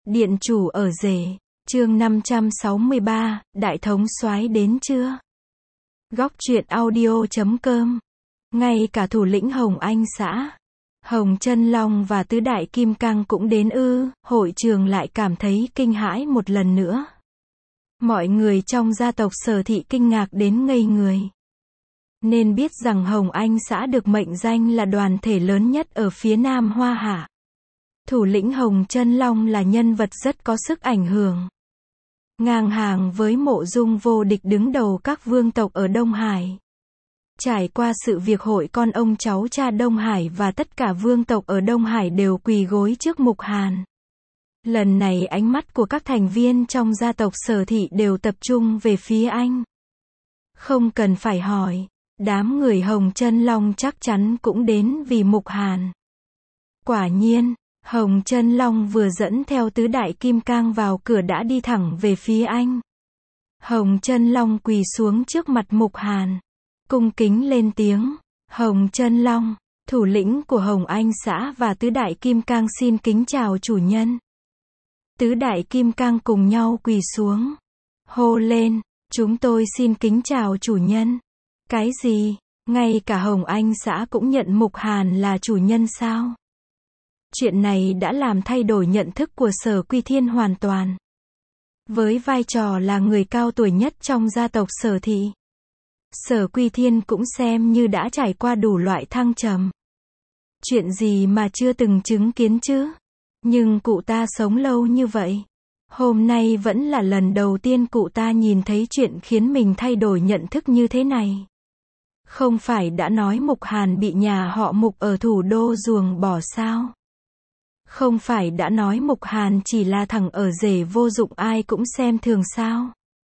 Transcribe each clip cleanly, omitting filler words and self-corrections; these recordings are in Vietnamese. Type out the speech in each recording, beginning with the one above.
Điện chủ ở rể, chương 563, đại thống soái đến chưa? Góc truyện audio.com. Ngay cả thủ lĩnh Hồng Anh xã, Hồng Chân Long và tứ đại kim cang cũng đến ư? Hội trường lại cảm thấy kinh hãi một lần nữa. Mọi người trong gia tộc Sở Thị kinh ngạc đến ngây người. Nên biết rằng Hồng Anh xã được mệnh danh là đoàn thể lớn nhất ở phía Nam Hoa Hạ. Thủ lĩnh Hồng Chân Long là nhân vật rất có sức ảnh hưởng. Ngang hàng với Mộ Dung vô địch đứng đầu các vương tộc ở Đông Hải. Trải qua sự việc hội con ông cháu cha Đông Hải và tất cả vương tộc ở Đông Hải đều quỳ gối trước Mục Hàn. Lần này ánh mắt của các thành viên trong gia tộc Sở Thị đều tập trung về phía anh. Không cần phải hỏi, đám người Hồng Chân Long chắc chắn cũng đến vì Mục Hàn. Quả nhiên, Hồng Chân Long vừa dẫn theo tứ đại kim cang vào cửa đã đi thẳng về phía anh. Hồng Chân Long quỳ xuống trước mặt Mục Hàn, cung kính lên tiếng, Hồng Chân Long, thủ lĩnh của Hồng Anh xã và tứ đại kim cang xin kính chào chủ nhân. Tứ đại kim cang cùng nhau quỳ xuống, hô lên, chúng tôi xin kính chào chủ nhân. Cái gì, ngay cả Hồng Anh xã cũng nhận Mục Hàn là chủ nhân sao? Chuyện này đã làm thay đổi nhận thức của Sở Quy Thiên hoàn toàn. Với vai trò là người cao tuổi nhất trong gia tộc Sở Thị, Sở Quy Thiên cũng xem như đã trải qua đủ loại thăng trầm. Chuyện gì mà chưa từng chứng kiến chứ? Nhưng cụ ta sống lâu như vậy. Hôm nay vẫn là lần đầu tiên cụ ta nhìn thấy chuyện khiến mình thay đổi nhận thức như thế này. Không phải đã nói Mục Hàn bị nhà họ Mục ở thủ đô ruồng bỏ sao? Không phải đã nói Mục Hàn chỉ là thằng ở rể vô dụng ai cũng xem thường sao?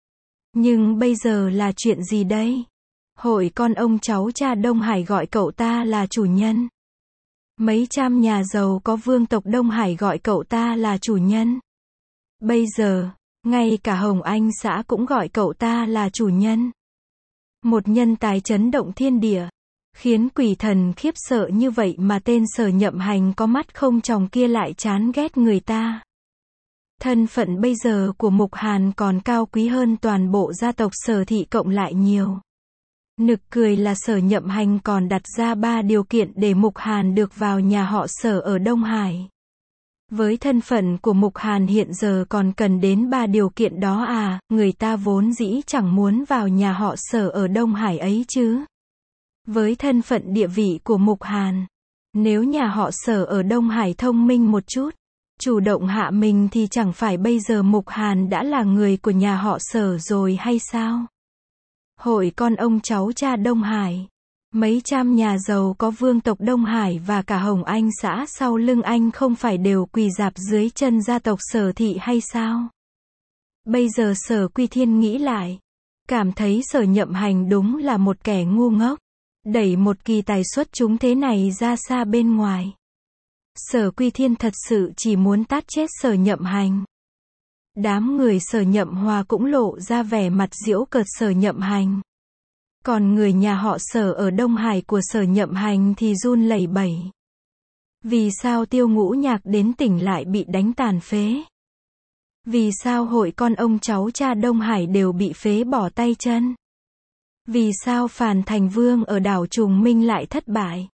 Nhưng bây giờ là chuyện gì đây? Hội con ông cháu cha Đông Hải gọi cậu ta là chủ nhân. Mấy trăm nhà giàu có vương tộc Đông Hải gọi cậu ta là chủ nhân. Bây giờ, ngay cả Hồng Anh xã cũng gọi cậu ta là chủ nhân. Một nhân tài chấn động thiên địa, khiến quỷ thần khiếp sợ như vậy mà tên Sở Nhậm Hành có mắt không tròng kia lại chán ghét người ta. Thân phận bây giờ của Mục Hàn còn cao quý hơn toàn bộ gia tộc Sở Thị cộng lại nhiều. Nực cười là Sở Nhậm Hành còn đặt ra 3 điều kiện để Mục Hàn được vào nhà họ Sở ở Đông Hải. Với thân phận của Mục Hàn hiện giờ còn cần đến 3 điều kiện đó à? Người ta vốn dĩ chẳng muốn vào nhà họ Sở ở Đông Hải ấy chứ. Với thân phận địa vị của Mục Hàn, nếu nhà họ Sở ở Đông Hải thông minh một chút, chủ động hạ mình thì chẳng phải bây giờ Mục Hàn đã là người của nhà họ Sở rồi hay sao? Hội con ông cháu cha Đông Hải, mấy trăm nhà giàu có vương tộc Đông Hải và cả Hồng Anh xã sau lưng anh không phải đều quỳ rạp dưới chân gia tộc Sở Thị hay sao? Bây giờ Sở Quy Thiên nghĩ lại, cảm thấy Sở Nhậm Hành đúng là một kẻ ngu ngốc, đẩy một kỳ tài xuất chúng thế này ra xa bên ngoài. Sở Quy Thiên thật sự chỉ muốn tát chết Sở Nhậm Hành. Đám người Sở Nhậm Hòa cũng lộ ra vẻ mặt giễu cợt Sở Nhậm Hành. Còn người nhà họ Sở ở Đông Hải của Sở Nhậm Hành thì run lẩy bẩy. Vì sao Tiêu Ngũ Nhạc đến tỉnh lại bị đánh tàn phế? Vì sao hội con ông cháu cha Đông Hải đều bị phế bỏ tay chân? Vì sao Phàn Thành Vương ở đảo Trùng Minh lại thất bại?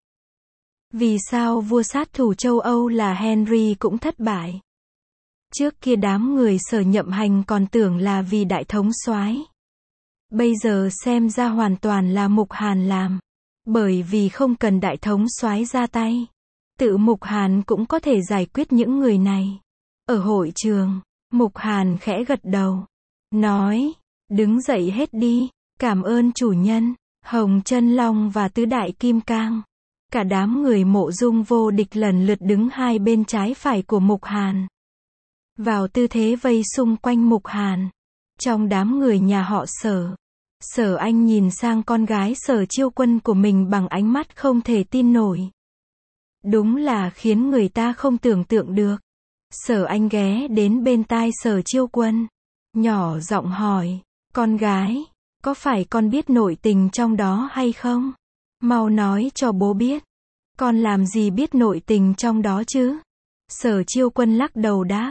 Vì sao vua sát thủ châu Âu là Henry cũng thất bại? Trước kia đám người Sở Nhậm Hành còn tưởng là vì đại thống soái. Bây giờ xem ra hoàn toàn là Mục Hàn làm. Bởi vì không cần đại thống soái ra tay, tự Mục Hàn cũng có thể giải quyết những người này. Ở hội trường, Mục Hàn khẽ gật đầu, nói, đứng dậy hết đi, cảm ơn chủ nhân. Hồng Chân Long và tứ đại kim cang, cả đám người Mộ Dung vô địch lần lượt đứng hai bên trái phải của Mục Hàn, vào tư thế vây xung quanh Mục Hàn. Trong đám người nhà họ Sở, Sở Anh nhìn sang con gái Sở Chiêu Quân của mình bằng ánh mắt không thể tin nổi. Đúng là khiến người ta không tưởng tượng được. Sở Anh ghé đến bên tai Sở Chiêu Quân, nhỏ giọng hỏi, con gái, có phải con biết nội tình trong đó hay không? Mau nói cho bố biết. Con làm gì biết nội tình trong đó chứ? Sở Chiêu Quân lắc đầu đáp,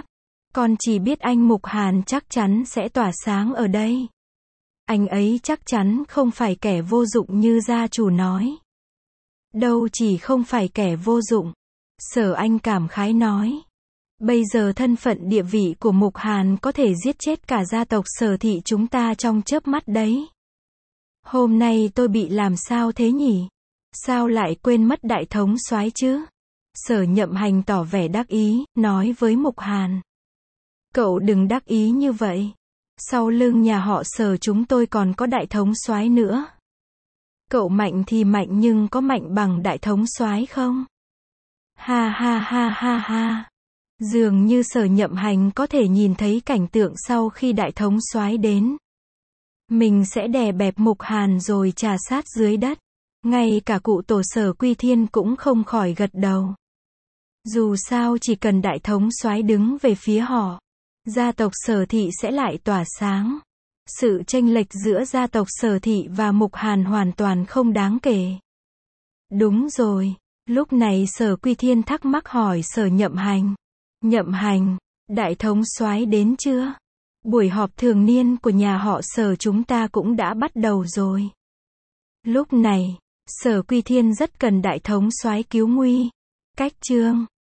Con chỉ biết anh Mục Hàn chắc chắn sẽ tỏa sáng ở đây. Anh ấy chắc chắn không phải kẻ vô dụng như gia chủ nói. Đâu chỉ không phải kẻ vô dụng. Sở Anh cảm khái nói. Bây giờ thân phận địa vị của Mục Hàn có thể giết chết cả gia tộc Sở thị chúng ta trong chớp mắt đấy. Hôm nay tôi bị làm sao thế nhỉ? Sao lại quên mất đại thống soái chứ? Sở Nhậm Hành tỏ vẻ đắc ý, nói với Mục Hàn. Cậu đừng đắc ý như vậy. Sau lưng nhà họ Sở chúng tôi còn có đại thống soái nữa. Cậu mạnh thì mạnh nhưng có mạnh bằng đại thống soái không? Ha ha ha ha ha. Dường như Sở Nhậm Hành có thể nhìn thấy cảnh tượng sau khi đại thống soái đến. Mình sẽ đè bẹp Mục Hàn rồi chà sát dưới đất. Ngay cả cụ tổ Sở Quy Thiên cũng không khỏi gật đầu. Dù sao chỉ cần đại thống soái đứng về phía họ, gia tộc Sở thị sẽ lại tỏa sáng. Sự chênh lệch giữa gia tộc Sở thị và Mục Hàn hoàn toàn không đáng kể. Đúng rồi. Lúc này Sở Quy Thiên thắc mắc hỏi Sở Nhậm Hành. Nhậm Hành, đại thống soái đến chưa? Buổi họp thường niên của nhà họ Sở chúng ta cũng đã bắt đầu rồi. Lúc này, Sở Quy Thiên rất cần đại thống soái cứu nguy. Cách chương